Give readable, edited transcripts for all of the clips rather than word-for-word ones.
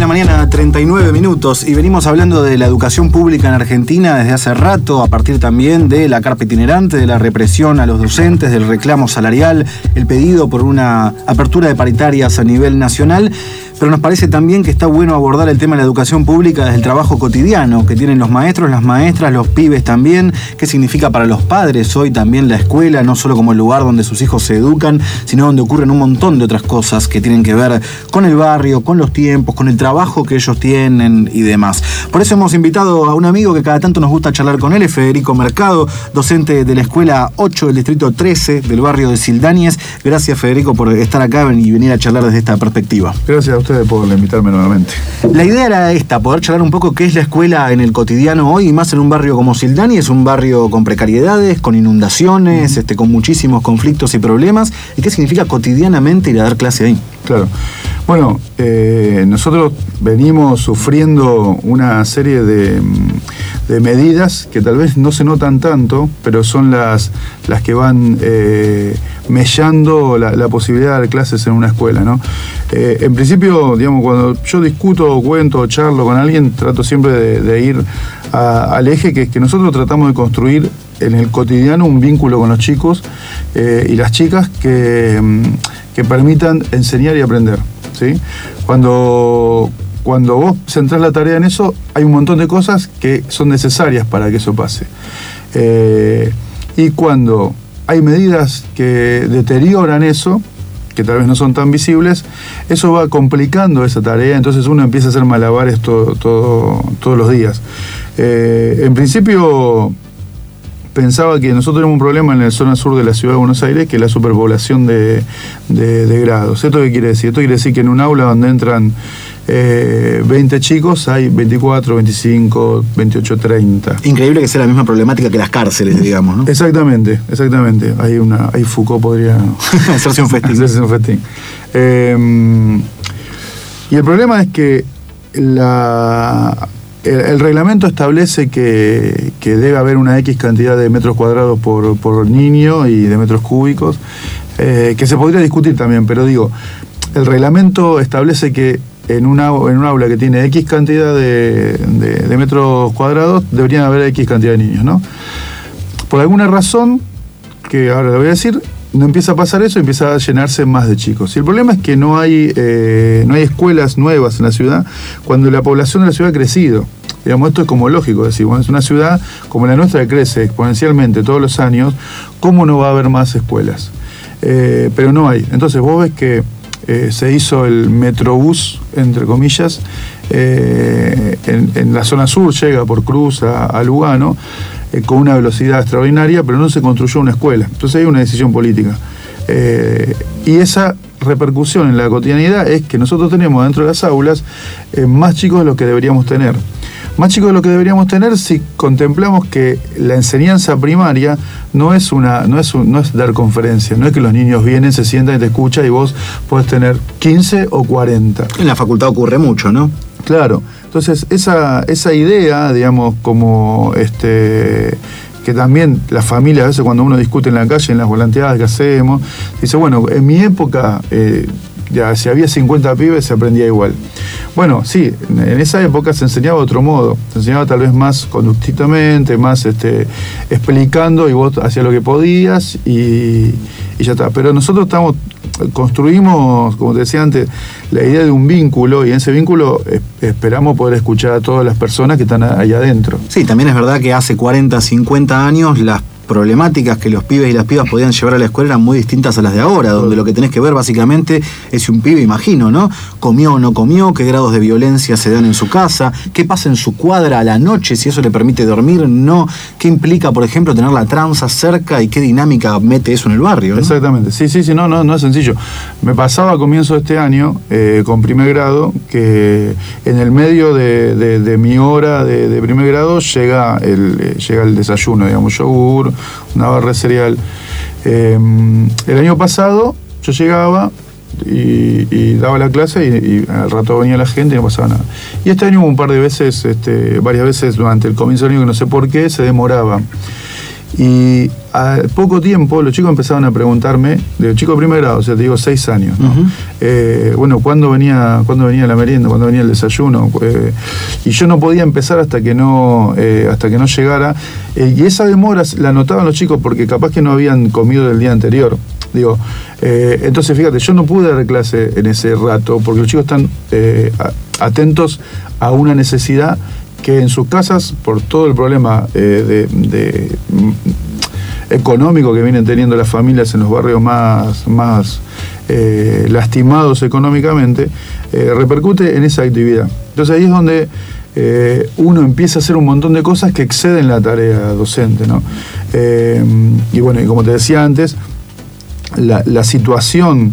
mañana, 39 minutos, y venimos hablando de la educación pública en Argentina desde hace rato, a partir también de la carpa itinerante, de la represión a los docentes, del reclamo salarial, el pedido por una apertura de paritarias a nivel nacional. Pero nos parece también que está bueno abordar el tema de la educación pública desde el trabajo cotidiano que tienen los maestros, las maestras, los pibes también, qué significa para los padres hoy también la escuela, no solo como el lugar donde sus hijos se educan, sino donde ocurren un montón de otras cosas que tienen que ver con el barrio, con los tiempos, con el trabajo que ellos tienen y demás. Por eso hemos invitado a un amigo que cada tanto nos gusta charlar con él, es Federico Mercado, docente de la Escuela 8 del Distrito 13 del barrio de Sildáñez. Gracias, Federico, por estar acá y venir a charlar desde esta perspectiva. Gracias a ustedes por invitarme nuevamente. La idea era esta, poder charlar un poco qué es la escuela en el cotidiano hoy, y más en un barrio como Sildáñez, un barrio con precariedades, con inundaciones, con muchísimos conflictos y problemas, y qué significa cotidianamente ir a dar clase ahí. Claro. Bueno, nosotros venimos sufriendo una serie de medidas que tal vez no se notan tanto, pero son las que van mellando la posibilidad de dar clases en una escuela, ¿no? En principio, digamos, cuando yo discuto, cuento, charlo con alguien, trato siempre de ir al eje que nosotros tratamos de construir en el cotidiano un vínculo con los chicos y las chicas que permitan enseñar y aprender, ¿sí? Cuando vos centrás la tarea en eso, hay un montón de cosas que son necesarias para que eso pase. Y cuando hay medidas que deterioran eso, que tal vez no son tan visibles, eso va complicando esa tarea, entonces uno empieza a hacer malabares todos los días. En principio pensaba que nosotros tenemos un problema en la zona sur de la ciudad de Buenos Aires, que es la superpoblación de grados. ¿Esto qué quiere decir? Esto quiere decir que en un aula donde entran 20 chicos hay 24, 25, 28, 30. Increíble que sea la misma problemática que las cárceles, digamos, ¿no? Exactamente. Ahí Foucault podría hacerse un festín. Y el problema es que el reglamento establece que debe haber una X cantidad de metros cuadrados por niño y de metros cúbicos, que se podría discutir también, pero digo, el reglamento establece que en un aula que tiene X cantidad de metros cuadrados deberían haber X cantidad de niños, ¿no? Por alguna razón, que ahora le voy a decir, no empieza a pasar eso, empieza a llenarse más de chicos. Y el problema es que no hay escuelas nuevas en la ciudad cuando la población de la ciudad ha crecido. Digamos, esto es como lógico, decir, bueno, es una ciudad como la nuestra que crece exponencialmente todos los años, ¿cómo no va a haber más escuelas? Pero no hay. Entonces vos ves que se hizo el metrobús, entre comillas, en la zona sur, llega por Cruz a Lugano, con una velocidad extraordinaria, pero no se construyó una escuela. Entonces hay una decisión política. Y esa repercusión en la cotidianidad es que nosotros tenemos dentro de las aulas más chicos de lo que deberíamos tener. Más chicos de lo que deberíamos tener si contemplamos que la enseñanza primaria no es dar conferencias, no es que los niños vienen, se sientan y te escuchan y vos podés tener 15 o 40. En la facultad ocurre mucho, ¿no? Claro. Entonces, esa idea, digamos, como que también las familias, a veces cuando uno discute en la calle, en las volanteadas que hacemos, dice, bueno, en mi época, ya si había 50 pibes se aprendía igual. Bueno, sí, en esa época se enseñaba de otro modo, se enseñaba tal vez más conductamente, más explicando, y vos hacías lo que podías y ya está. Pero nosotros construimos, como te decía antes, la idea de un vínculo, y en ese vínculo esperamos poder escuchar a todas las personas que están ahí adentro. Sí, también es verdad que hace 40, 50 años las problemáticas que los pibes y las pibas podían llevar a la escuela eran muy distintas a las de ahora, donde lo que tenés que ver básicamente es si un pibe, imagino, ¿no? Comió o no comió, qué grados de violencia se dan en su casa, qué pasa en su cuadra a la noche, si eso le permite dormir, no, qué implica, por ejemplo, tener la tranza cerca y qué dinámica mete eso en el barrio, ¿no? Exactamente, sí, no es sencillo. Me pasaba a comienzo de este año, con primer grado, que en el medio de mi hora de primer grado llega el desayuno, digamos, yogur, una barra de cereal. El año pasado yo llegaba y daba la clase y al rato venía la gente y no pasaba nada. Y este año hubo un par de veces, varias veces durante el comienzo del año, que no sé por qué, se demoraba. Y al poco tiempo los chicos empezaron a preguntarme, de chico de primer grado, o sea, te digo 6 años, ¿no? Bueno, ¿cuándo venía la merienda? ¿Cuándo venía el desayuno? Y yo no podía empezar hasta que no llegara. Y esa demora la notaban los chicos porque capaz que no habían comido el día anterior. Digo, entonces fíjate, yo no pude dar clase en ese rato porque los chicos están atentos a una necesidad que en sus casas, por todo el problema económico que vienen teniendo las familias en los barrios más lastimados económicamente, repercute en esa actividad. Entonces ahí es donde uno empieza a hacer un montón de cosas que exceden la tarea docente, ¿no? Y bueno, y como te decía antes, la situación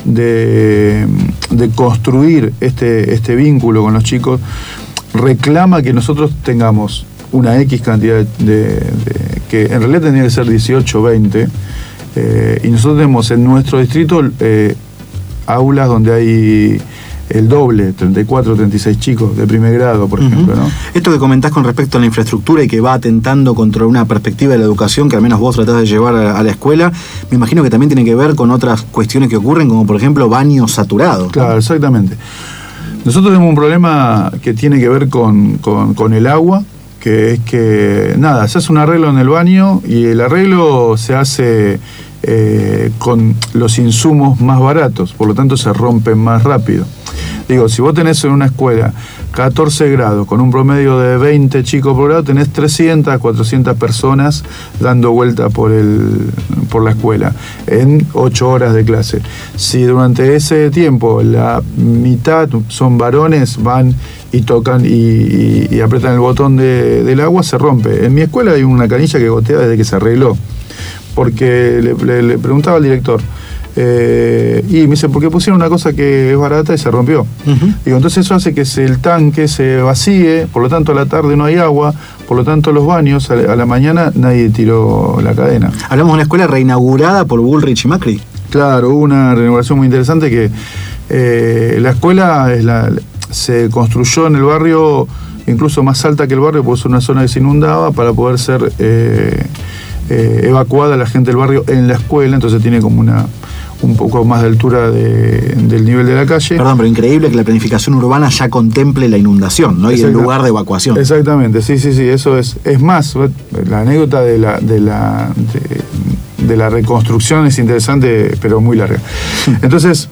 de construir este vínculo con los chicos reclama que nosotros tengamos una X cantidad que en realidad tendría que ser 18 o 20, y nosotros tenemos en nuestro distrito aulas donde hay el doble, 34, 36 chicos de primer grado, por ejemplo, ¿no? Esto que comentás con respecto a la infraestructura y que va atentando contra una perspectiva de la educación que al menos vos tratás de llevar a la escuela, me imagino que también tiene que ver con otras cuestiones que ocurren, como por ejemplo baños saturados. Claro, exactamente. Nosotros tenemos un problema que tiene que ver con el agua, que es que, nada, se hace un arreglo en el baño y el arreglo se hace con los insumos más baratos, por lo tanto se rompen más rápido. Digo, si vos tenés en una escuela 14 grados, con un promedio de 20 chicos por grado, tenés 300, 400 personas dando vuelta por la escuela en 8 horas de clase. Si durante ese tiempo la mitad son varones, van y tocan y apretan el botón del agua, se rompe. En mi escuela hay una canilla que gotea desde que se arregló, porque le preguntaba al director, y me dice, porque pusieron una cosa que es barata y se rompió. Digo, entonces eso hace que el tanque se vacíe, por lo tanto a la tarde no hay agua, por lo tanto los baños, a la mañana nadie tiró la cadena. Hablamos de una escuela reinaugurada por Bullrich y Macri. Claro, hubo una reinauguración muy interesante que la escuela se construyó en el barrio, incluso más alta que el barrio, porque es una zona que se inundaba, para poder ser evacuada la gente del barrio en la escuela, entonces tiene como un poco más de altura del nivel de la calle. Perdón, pero increíble que la planificación urbana ya contemple la inundación, ¿no? Y el lugar de evacuación. Exactamente, sí, eso es. Es más, la anécdota de la reconstrucción es interesante, pero muy larga. Entonces,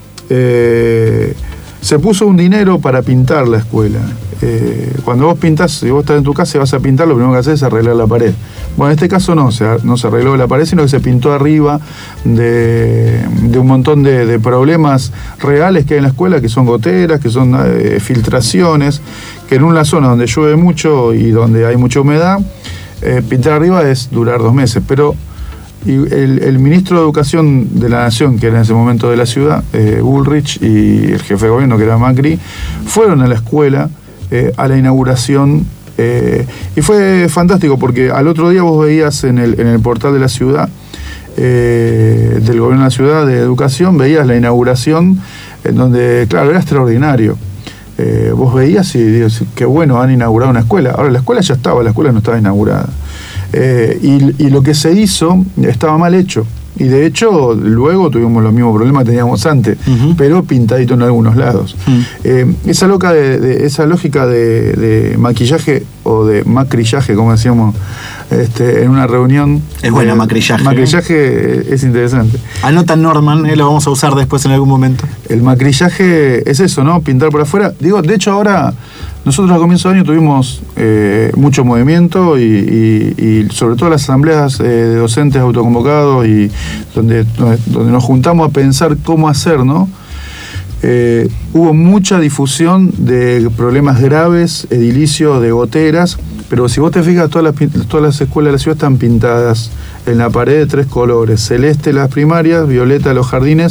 se puso un dinero para pintar la escuela. Cuando vos pintás, si vos estás en tu casa y vas a pintar, lo primero que haces es arreglar la pared. Bueno, en este caso no se arregló la pared, sino que se pintó arriba de un montón de problemas reales que hay en la escuela, que son goteras, que son filtraciones, que en una zona donde llueve mucho y donde hay mucha humedad, pintar arriba es durar 2 meses. Pero el ministro de Educación de la Nación, que era en ese momento de la ciudad, Bullrich, y el jefe de gobierno, que era Macri, fueron a la escuela a la inauguración, y fue fantástico porque al otro día vos veías en el portal de la ciudad, del gobierno de la ciudad de educación, veías la inauguración, en donde, claro, era extraordinario. Vos veías y dices, qué bueno, han inaugurado una escuela. Ahora, la escuela ya estaba, la escuela no estaba inaugurada. Y lo que se hizo estaba mal hecho. Y de hecho, luego tuvimos los mismos problemas que teníamos antes, pero pintadito en algunos lados. Esa lógica de maquillaje o de macrillaje, como decíamos en una reunión. Es buena, macrillaje. Macrillaje es interesante. Anota Norman, lo vamos a usar después en algún momento. El macrillaje es eso, ¿no? Pintar por afuera. Digo, de hecho ahora, nosotros a comienzo de año tuvimos mucho movimiento y sobre todo las asambleas de docentes autoconvocados y donde nos juntamos a pensar cómo hacer, ¿no? Hubo mucha difusión de problemas graves, edilicios, de goteras, pero si vos te fijas, todas las escuelas de la ciudad están pintadas en la pared de 3 colores: celeste las primarias, violeta los jardines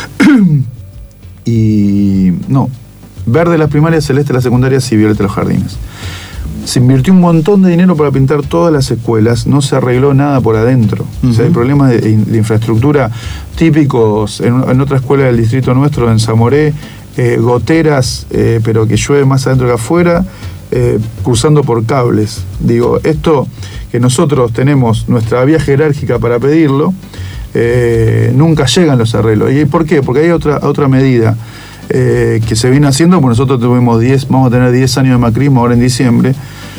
verde las primarias, celeste las secundarias y violeta los jardines. Se invirtió un montón de dinero para pintar todas las escuelas, no se arregló nada por adentro. O sea, hay problemas de infraestructura típicos en otra escuela del distrito nuestro, en Zamoré, goteras, pero que llueve más adentro que afuera, cruzando por cables. Digo, esto que nosotros tenemos nuestra vía jerárquica para pedirlo, nunca llegan los arreglos. ¿Y por qué? Porque hay otra medida que se viene haciendo, porque nosotros vamos a tener 10 años de macrismo ahora en diciembre.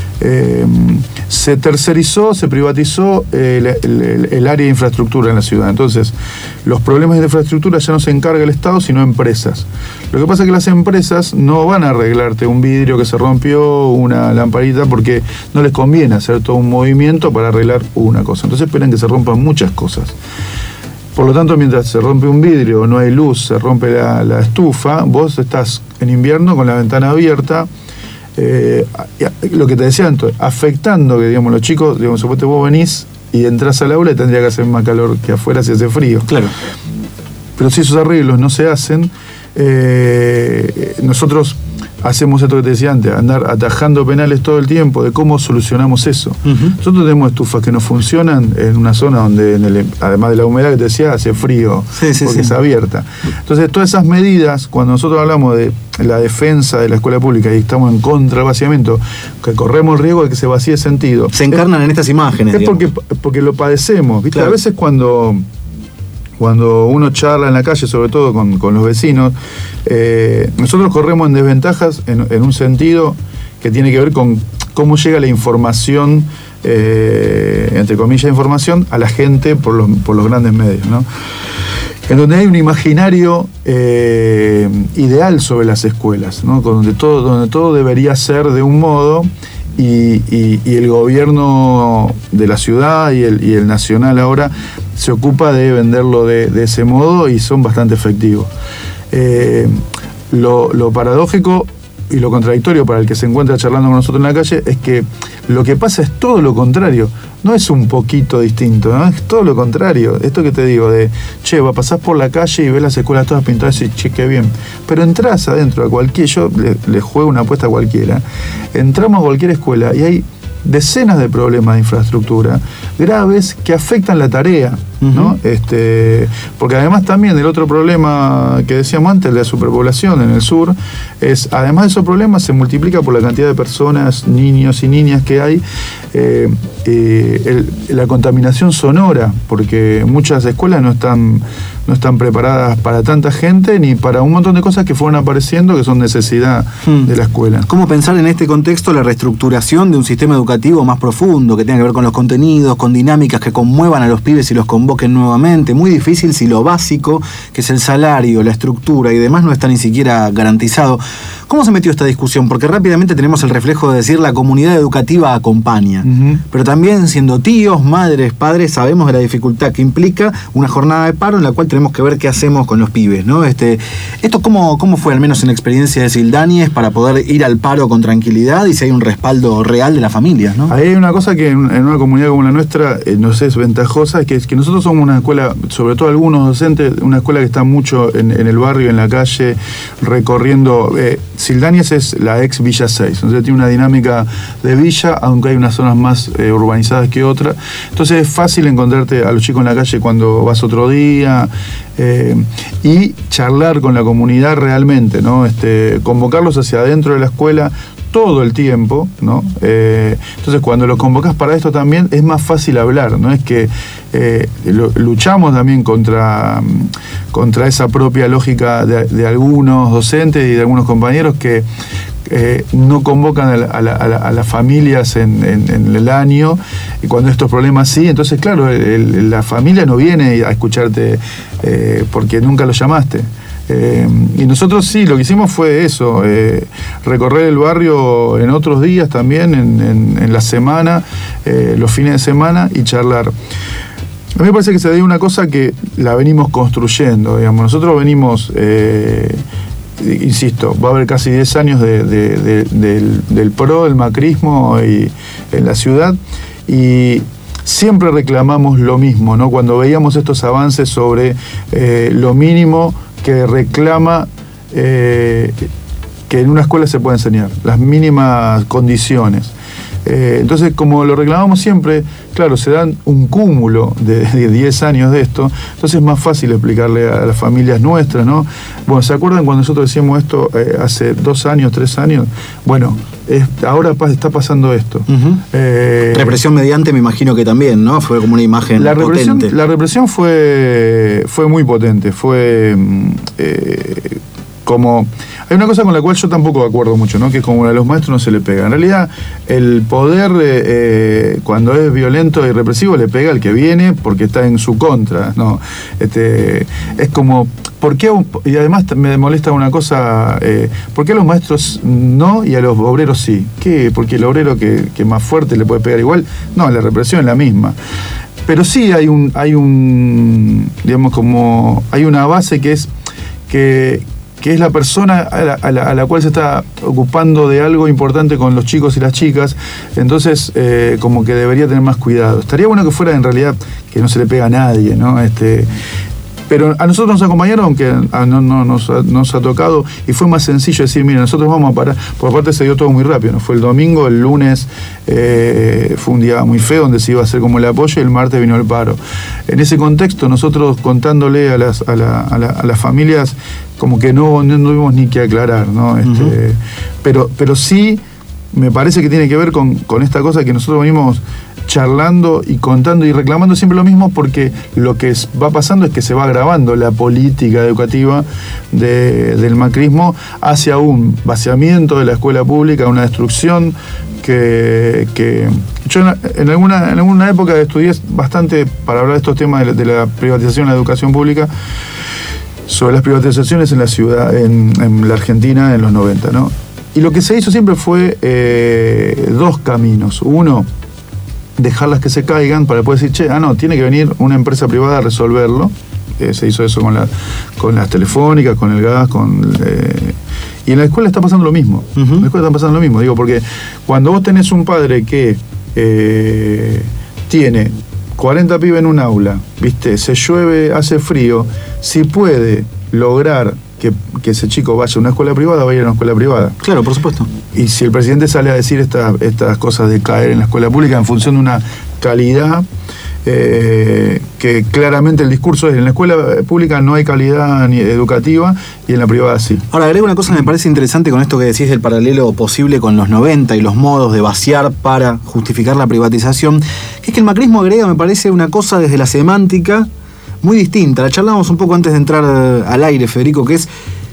Se tercerizó, se privatizó el área de infraestructura en la ciudad. Entonces, los problemas de infraestructura ya no se encarga el Estado, sino empresas. Lo que pasa es que las empresas no van a arreglarte un vidrio que se rompió, una lamparita, porque no les conviene hacer todo un movimiento para arreglar una cosa. Entonces esperan que se rompan muchas cosas. Por lo tanto, mientras se rompe un vidrio, no hay luz, se rompe la estufa, vos estás en invierno con la ventana abierta, lo que te decía antes, afectando que, digamos, los chicos, digamos, supuestamente vos venís y entras al aula y tendría que hacer más calor que afuera si hace frío. Claro. Pero si esos arreglos no se hacen, nosotros hacemos esto que te decía antes, andar atajando penales todo el tiempo de cómo solucionamos eso. Nosotros tenemos estufas que no funcionan en una zona donde, además de la humedad que te decía, hace frío, porque es abierta. Entonces, todas esas medidas, cuando nosotros hablamos de la defensa de la escuela pública y estamos en contra del vaciamiento, que corremos el riesgo de que se vacíe sentido. Se encarnan en estas imágenes. Es porque lo padecemos, ¿viste? Claro. A veces cuando uno charla en la calle, sobre todo con los vecinos, nosotros corremos en desventajas en un sentido que tiene que ver con cómo llega la información, entre comillas, información a la gente por los grandes medios, ¿no? En donde hay un imaginario ideal sobre las escuelas, ¿no? Donde todo debería ser de un modo. Y el gobierno de la ciudad y el nacional ahora se ocupa de venderlo de ese modo y son bastante efectivos. Lo paradójico y lo contradictorio para el que se encuentra charlando con nosotros en la calle es que lo que pasa es todo lo contrario. No es un poquito distinto, ¿no? Es todo lo contrario. Esto que te digo de, pasás por la calle y ves las escuelas todas pintadas y che, qué bien. Pero entras adentro a cualquier, yo le juego una apuesta a cualquiera, entramos a cualquier escuela y hay decenas de problemas de infraestructura graves que afectan la tarea, ¿no? Porque además también el otro problema que decíamos antes, el de la superpoblación en el sur, además de esos problemas se multiplica por la cantidad de personas, niños y niñas que hay, la contaminación sonora, porque muchas escuelas no están preparadas para tanta gente ni para un montón de cosas que fueron apareciendo que son necesidad de la escuela. ¿Cómo pensar en este contexto la reestructuración de un sistema educativo más profundo, que tenga que ver con los contenidos, con dinámicas que conmuevan a los pibes y los convoquen nuevamente? Muy difícil si lo básico, que es el salario, la estructura y demás, no está ni siquiera garantizado. ¿Cómo se metió esta discusión? Porque rápidamente tenemos el reflejo de decir la comunidad educativa acompaña, pero también siendo tíos, madres, padres, sabemos de la dificultad que implica una jornada de paro en la cual tenemos que ver qué hacemos con los pibes, ¿no? ¿Esto cómo fue, al menos en la experiencia de Sildáñez, para poder ir al paro con tranquilidad y si hay un respaldo real de las familias, ¿no? Ahí hay una cosa que en una comunidad como la nuestra nos es ventajosa, es que nosotros somos una escuela, sobre todo algunos docentes, una escuela que está mucho en el barrio, en la calle, recorriendo. Sildáñez es la ex Villa 6, entonces tiene una dinámica de villa, aunque hay unas zonas más urbanizadas que otras. Entonces es fácil encontrarte a los chicos en la calle cuando vas otro día y charlar con la comunidad realmente, ¿no? Convocarlos hacia adentro de la escuela todo el tiempo, ¿no? Entonces cuando los convocas para esto también es más fácil hablar, ¿no? Es que luchamos también contra esa propia lógica de algunos docentes y de algunos compañeros que no convocan a las familias en el año, y cuando estos problemas sí, entonces claro, la familia no viene a escucharte porque nunca lo llamaste. Y nosotros sí, lo que hicimos fue eso, recorrer el barrio en otros días también, en la semana, los fines de semana, y charlar. A mí me parece que se dio una cosa que la venimos construyendo, digamos. Nosotros venimos, insisto, va a haber casi 10 años del PRO, del macrismo en la ciudad, y siempre reclamamos lo mismo, ¿no? Cuando veíamos estos avances sobre lo mínimo que reclama que en una escuela se puede enseñar, las mínimas condiciones. Entonces, como lo reclamamos siempre, claro, se dan un cúmulo de 10 años de esto, entonces es más fácil explicarle a las familias nuestras, ¿no? Bueno, ¿se acuerdan cuando nosotros decíamos esto hace 2 años, 3 años? Bueno, ahora está pasando esto. Uh-huh. Represión mediante, me imagino que también, ¿no? Fue como una imagen potente. La represión fue muy potente, fue como... Hay una cosa con la cual yo tampoco acuerdo mucho, ¿no? Que es como a los maestros no se le pega. En realidad, el poder, cuando es violento y represivo, le pega al que viene porque está en su contra, ¿no? Es como... ¿Por qué? Y además me molesta una cosa, ¿por qué a los maestros no y a los obreros sí? ¿Qué? Porque el obrero que más fuerte le puede pegar igual. No, la represión es la misma. Pero sí hay digamos, como hay una base que es la persona a la cual se está ocupando de algo importante con los chicos y las chicas, entonces como que debería tener más cuidado. Estaría bueno que fuera en realidad que no se le pega a nadie, ¿no? Pero a nosotros nos acompañaron, aunque no nos ha tocado, y fue más sencillo decir, mira, nosotros vamos a parar, por aparte se dio todo muy rápido, ¿no? Fue el domingo, el lunes fue un día muy feo donde se iba a hacer como el apoyo y el martes vino el paro. En ese contexto, nosotros contándole a las familias, como que no tuvimos ni que aclarar, ¿no? Uh-huh. Pero sí me parece que tiene que ver con esta cosa que nosotros venimos charlando y contando y reclamando siempre lo mismo, porque lo que va pasando es que se va agravando la política educativa del macrismo hacia un vaciamiento de la escuela pública, una destrucción que yo en alguna época estudié bastante para hablar de estos temas de la privatización de la educación pública, sobre las privatizaciones en la ciudad, en la Argentina en los 90, ¿no? Y lo que se hizo siempre fue 2 caminos. Uno, dejarlas que se caigan para poder decir, tiene que venir una empresa privada a resolverlo. Se hizo eso con las telefónicas, con el gas, y en la escuela está pasando lo mismo. Uh-huh. En la escuela está pasando lo mismo, digo, porque cuando vos tenés un padre que tiene 40 pibes en un aula, ¿viste? Se llueve, hace frío, si puede lograr que ese chico vaya a una escuela privada, va a ir a una escuela privada. Claro, por supuesto. Y si el presidente sale a decir estas cosas de caer en la escuela pública en función de una calidad, que claramente el discurso es en la escuela pública no hay calidad ni educativa y en la privada sí. Ahora, agrego una cosa que me parece interesante con esto que decís del paralelo posible con los 90 y los modos de vaciar para justificar la privatización, que es que el macrismo agrega, me parece, una cosa desde la semántica muy distinta. La charlábamos un poco antes de entrar al aire, Federico, que es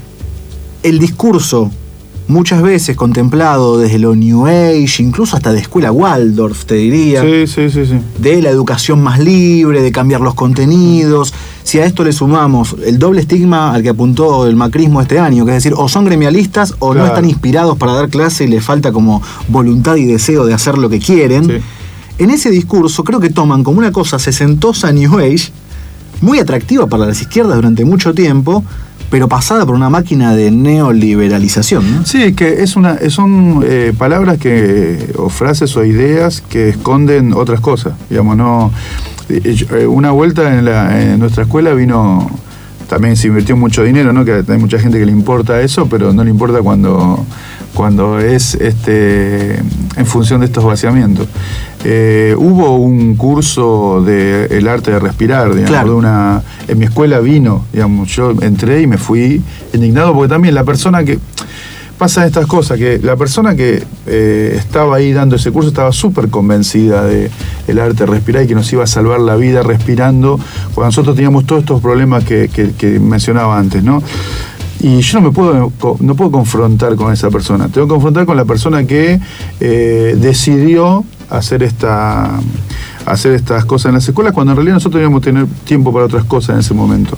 el discurso muchas veces contemplado desde lo New Age, incluso hasta de escuela Waldorf, te diría. Sí. De la educación más libre, de cambiar los contenidos. Si a esto le sumamos el doble estigma al que apuntó el macrismo este año, que es decir, o son gremialistas o claro, no están inspirados para dar clase y les falta como voluntad y deseo de hacer lo que quieren. Sí. En ese discurso creo que toman como una cosa sesentosa New Age, muy atractiva para las izquierdas durante mucho tiempo, pero pasada por una máquina de neoliberalización, ¿no? Sí, que son palabras o frases o ideas que esconden otras cosas. Digamos, no. Una vuelta en nuestra escuela vino. También se invirtió mucho dinero, ¿no? Que hay mucha gente que le importa eso, pero no le importa cuando es en función de estos vaciamientos. Hubo un curso de el arte de respirar, digamos, claro. En mi escuela vino, digamos, yo entré y me fui indignado porque también la persona que pasa estas cosas, que la persona que estaba ahí dando ese curso estaba súper convencida de el arte de respirar y que nos iba a salvar la vida respirando cuando nosotros teníamos todos estos problemas que mencionaba antes, ¿no? Y yo no puedo confrontar con esa persona. Tengo que confrontar con la persona que decidió hacer estas cosas en las escuelas, cuando en realidad nosotros teníamos que tener tiempo para otras cosas en ese momento.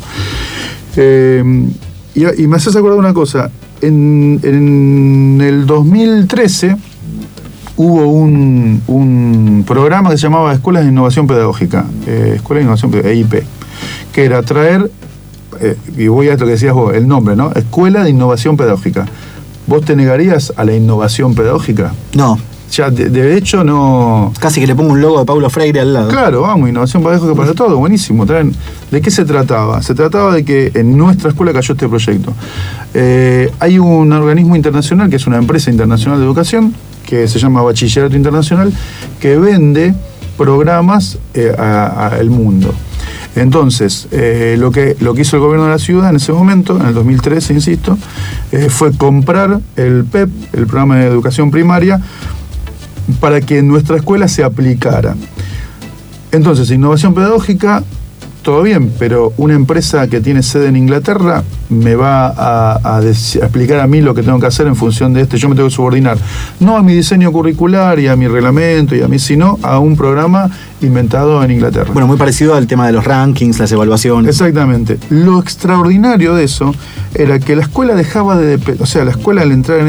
Y me haces acordar una cosa. En el 2013 hubo un programa que se llamaba Escuelas de Innovación Pedagógica, Escuela de Innovación Pedagógica, EIP, que era traer, y voy a esto que decías vos, el nombre, ¿no? Escuela de Innovación Pedagógica. ¿Vos te negarías a la innovación pedagógica? No. Ya, de hecho, no... Casi que le pongo un logo de Paulo Freire al lado. Claro, vamos, innovación pedagógica para todo, buenísimo. ¿De qué se trataba? Se trataba de que en nuestra escuela cayó este proyecto. Hay un organismo internacional, que es una empresa internacional de educación, que se llama Bachillerato Internacional, que vende programas al mundo. Entonces, lo que hizo el gobierno de la ciudad en ese momento, en el 2013, insisto, fue comprar el PEP, el programa de educación primaria, para que en nuestra escuela se aplicara. Entonces, innovación pedagógica, todo bien, pero una empresa que tiene sede en Inglaterra me va a explicar a mí lo que tengo que hacer en función de yo me tengo que subordinar, no a mi diseño curricular y a mi reglamento y a mí, sino a un programa inventado en Inglaterra. Bueno, muy parecido al tema de los rankings, las evaluaciones. Exactamente. Lo extraordinario de eso era que la escuela dejaba de depender, o sea, la escuela al entrar en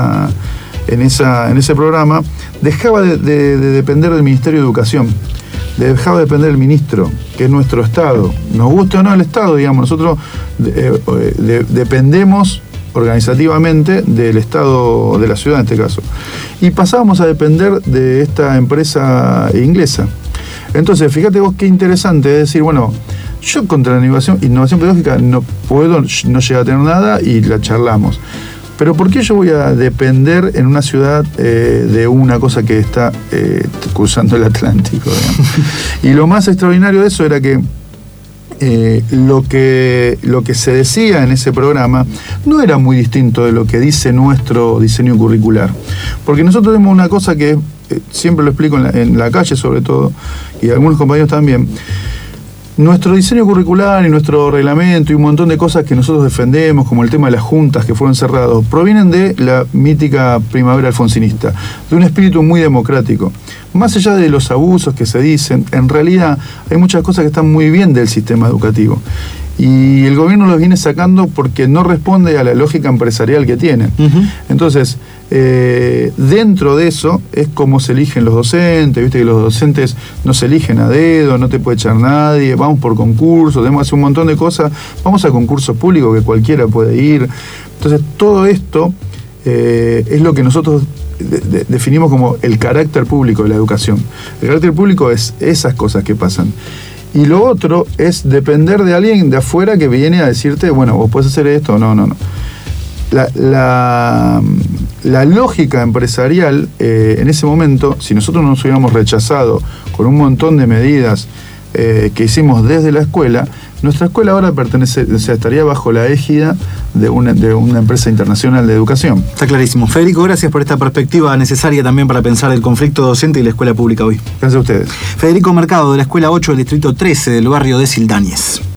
ese programa dejaba de depender del Ministerio de Educación. Dejaba de depender del ministro, que es nuestro Estado. Nos guste o no el Estado, digamos, nosotros dependemos organizativamente del Estado de la ciudad en este caso. Y pasábamos a depender de esta empresa inglesa. Entonces, fíjate vos qué interesante, es decir, bueno, yo contra la innovación pedagógica no puedo, no llegar a tener nada y la charlamos. Pero ¿por qué yo voy a depender en una ciudad de una cosa que está cruzando el Atlántico, digamos? Y lo más extraordinario de eso era que lo que se decía en ese programa no era muy distinto de lo que dice nuestro diseño curricular. Porque nosotros tenemos una cosa que siempre lo explico en la calle sobre todo, y algunos compañeros también. Nuestro diseño curricular y nuestro reglamento y un montón de cosas que nosotros defendemos, como el tema de las juntas que fueron cerrados, provienen de la mítica primavera alfonsinista, de un espíritu muy democrático. Más allá de los abusos que se dicen, en realidad hay muchas cosas que están muy bien del sistema educativo. Y el gobierno los viene sacando porque no responde a la lógica empresarial que tiene. Uh-huh. Entonces, dentro de eso es como se eligen los docentes, viste que los docentes no se eligen a dedo, no te puede echar nadie, vamos por concursos, tenemos que hacer un montón de cosas, vamos a concursos públicos que cualquiera puede ir. Entonces, todo esto es lo que nosotros definimos como el carácter público de la educación. El carácter público es esas cosas que pasan. Y lo otro es depender de alguien de afuera que viene a decirte, bueno, vos podés hacer esto, no. La lógica empresarial, en ese momento, si nosotros nos hubiéramos rechazado con un montón de medidas que hicimos desde la escuela, nuestra escuela ahora estaría bajo la égida de una empresa internacional de educación. Está clarísimo. Federico, gracias por esta perspectiva necesaria también para pensar el conflicto docente y la escuela pública hoy. Gracias a ustedes. Federico Mercado, de la Escuela 8 del Distrito 13 del barrio de Sildañez.